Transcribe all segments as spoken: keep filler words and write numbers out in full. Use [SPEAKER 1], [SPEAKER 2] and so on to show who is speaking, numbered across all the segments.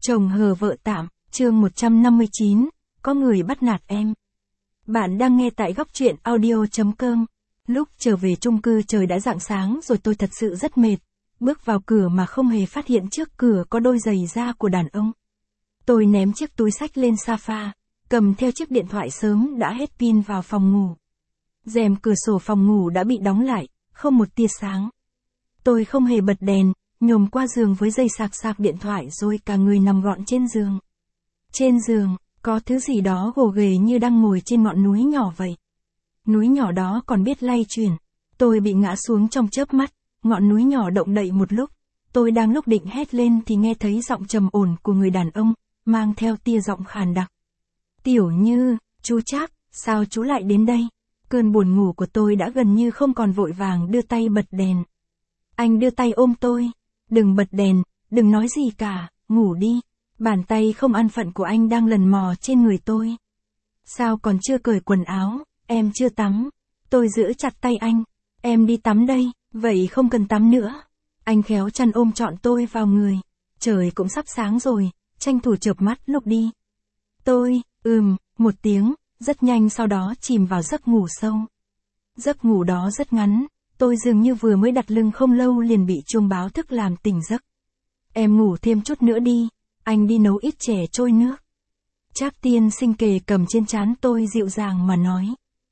[SPEAKER 1] Chồng hờ vợ tạm, chương một trăm năm mươi chín, có người bắt nạt em. Bạn đang nghe tại góc truyện audio chấm com. Lúc trở về chung cư trời đã rạng sáng rồi, tôi thật sự rất mệt. Bước vào cửa mà không hề phát hiện trước cửa có đôi giày da của đàn ông. Tôi ném chiếc túi xách lên sofa, cầm theo chiếc điện thoại sớm đã hết pin vào phòng ngủ. Rèm cửa sổ phòng ngủ đã bị đóng lại, không một tia sáng. Tôi không hề bật đèn, nhổm qua giường với dây sạc sạc điện thoại rồi cả người nằm gọn trên giường. Trên giường, có thứ gì đó gồ ghề như đang ngồi trên ngọn núi nhỏ vậy. Núi nhỏ đó còn biết lay chuyển. Tôi bị ngã xuống trong chớp mắt, ngọn núi nhỏ động đậy một lúc. Tôi đang lúc định hét lên thì nghe thấy giọng trầm ổn của người đàn ông, mang theo tia giọng khàn đặc. Tiểu Như, chú Trác, sao chú lại đến đây? Cơn buồn ngủ của tôi đã gần như không còn, vội vàng đưa tay bật đèn. Anh đưa tay ôm tôi. Đừng bật đèn, đừng nói gì cả, ngủ đi. Bàn tay không an phận của anh đang lần mò trên người tôi. Sao còn chưa cởi quần áo, em chưa tắm. Tôi giữ chặt tay anh. Em đi tắm đây, vậy không cần tắm nữa. Anh khéo chăn ôm trọn tôi vào người. Trời cũng sắp sáng rồi, tranh thủ chợp mắt lúc đi. Tôi, ừm, một tiếng, rất nhanh sau đó chìm vào giấc ngủ sâu. Giấc ngủ đó rất ngắn. Tôi dường như vừa mới đặt lưng không lâu liền bị chuông báo thức làm tỉnh giấc. Em ngủ thêm chút nữa đi, anh đi nấu ít chè trôi nước. Trác tiên sinh kề cầm trên trán tôi dịu dàng mà nói.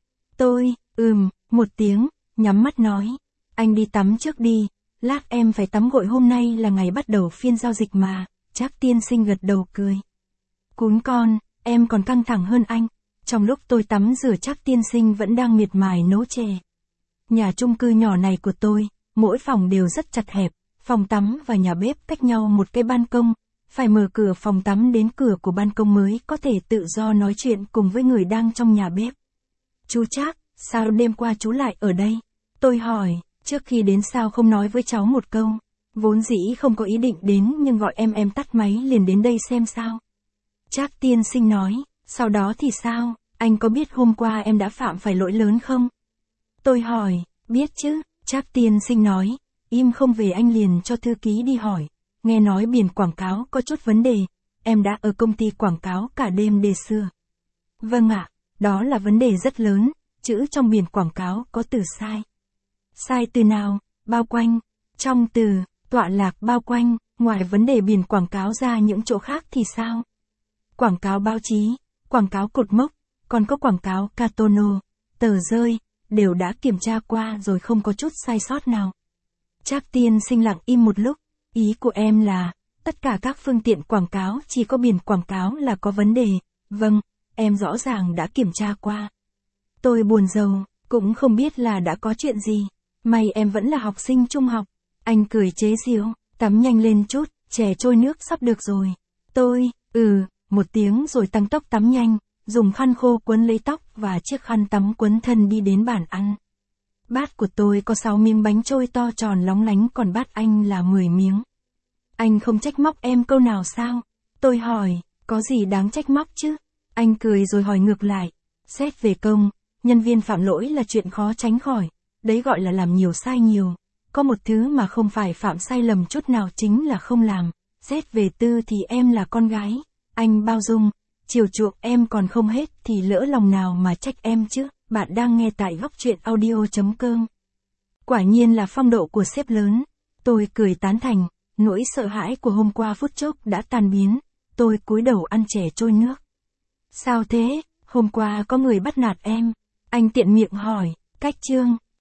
[SPEAKER 1] Tôi, ừm, một tiếng, nhắm mắt nói. Anh đi tắm trước đi, lát em phải tắm gội, hôm nay là ngày bắt đầu phiên giao dịch mà. Trác tiên sinh gật đầu cười. Cún con, em còn căng thẳng hơn anh. Trong lúc tôi tắm rửa, Trác tiên sinh vẫn đang miệt mài nấu chè. Nhà chung cư nhỏ này của tôi, mỗi phòng đều rất chặt hẹp, phòng tắm và nhà bếp cách nhau một cái ban công, phải mở cửa phòng tắm đến cửa của ban công mới có thể tự do nói chuyện cùng với người đang trong nhà bếp. Chú Trác, sao đêm qua chú lại ở đây? Tôi hỏi, trước khi đến sao không nói với cháu một câu? Vốn dĩ không có ý định đến nhưng gọi em em tắt máy liền đến đây xem sao. Trác tiên sinh nói, sau đó thì sao, anh có biết hôm qua em đã phạm phải lỗi lớn không? Tôi hỏi, biết chứ, Trác tiên sinh nói, im không về anh liền cho thư ký đi hỏi, nghe nói biển quảng cáo có chút vấn đề, em đã ở công ty quảng cáo cả đêm để sửa. Vâng ạ, đó là vấn đề rất lớn, chữ trong biển quảng cáo có từ sai. Sai từ nào, bao quanh, trong từ, tọa lạc bao quanh, ngoài vấn đề biển quảng cáo ra những chỗ khác thì sao? Quảng cáo báo chí, quảng cáo cột mốc, còn có quảng cáo cartono, tờ rơi, đều đã kiểm tra qua rồi không có chút sai sót nào. Trác tiên sinh lặng im một lúc, ý của em là, tất cả các phương tiện quảng cáo chỉ có biển quảng cáo là có vấn đề, vâng, em rõ ràng đã kiểm tra qua. Tôi buồn rầu, cũng không biết là đã có chuyện gì, may em vẫn là học sinh trung học. Anh cười chế giễu, tắm nhanh lên chút, chè trôi nước sắp được rồi. Tôi, ừ, một tiếng rồi tăng tốc tắm nhanh. Dùng khăn khô quấn lấy tóc và chiếc khăn tắm quấn thân đi đến bàn ăn. Bát của tôi có sáu miếng bánh trôi to tròn lóng lánh, còn bát anh là mười miếng. Anh không trách móc em câu nào sao? Tôi hỏi, có gì đáng trách móc chứ? Anh cười rồi hỏi ngược lại. Xét về công, nhân viên phạm lỗi là chuyện khó tránh khỏi. Đấy gọi là làm nhiều sai nhiều. Có một thứ mà không phải phạm sai lầm chút nào chính là không làm. Xét về tư thì em là con gái. Anh bao dung. Chiều chuộng em còn không hết thì lỡ lòng nào mà trách em chứ. Bạn đang nghe tại góc truyện audio chấm com. Quả nhiên là phong độ của sếp lớn. Tôi cười tán thành, nỗi sợ hãi của hôm qua phút chốc đã tan biến. Tôi cúi đầu ăn chè trôi nước. Sao thế, hôm qua có người bắt nạt em? Anh tiện miệng hỏi, cách chương.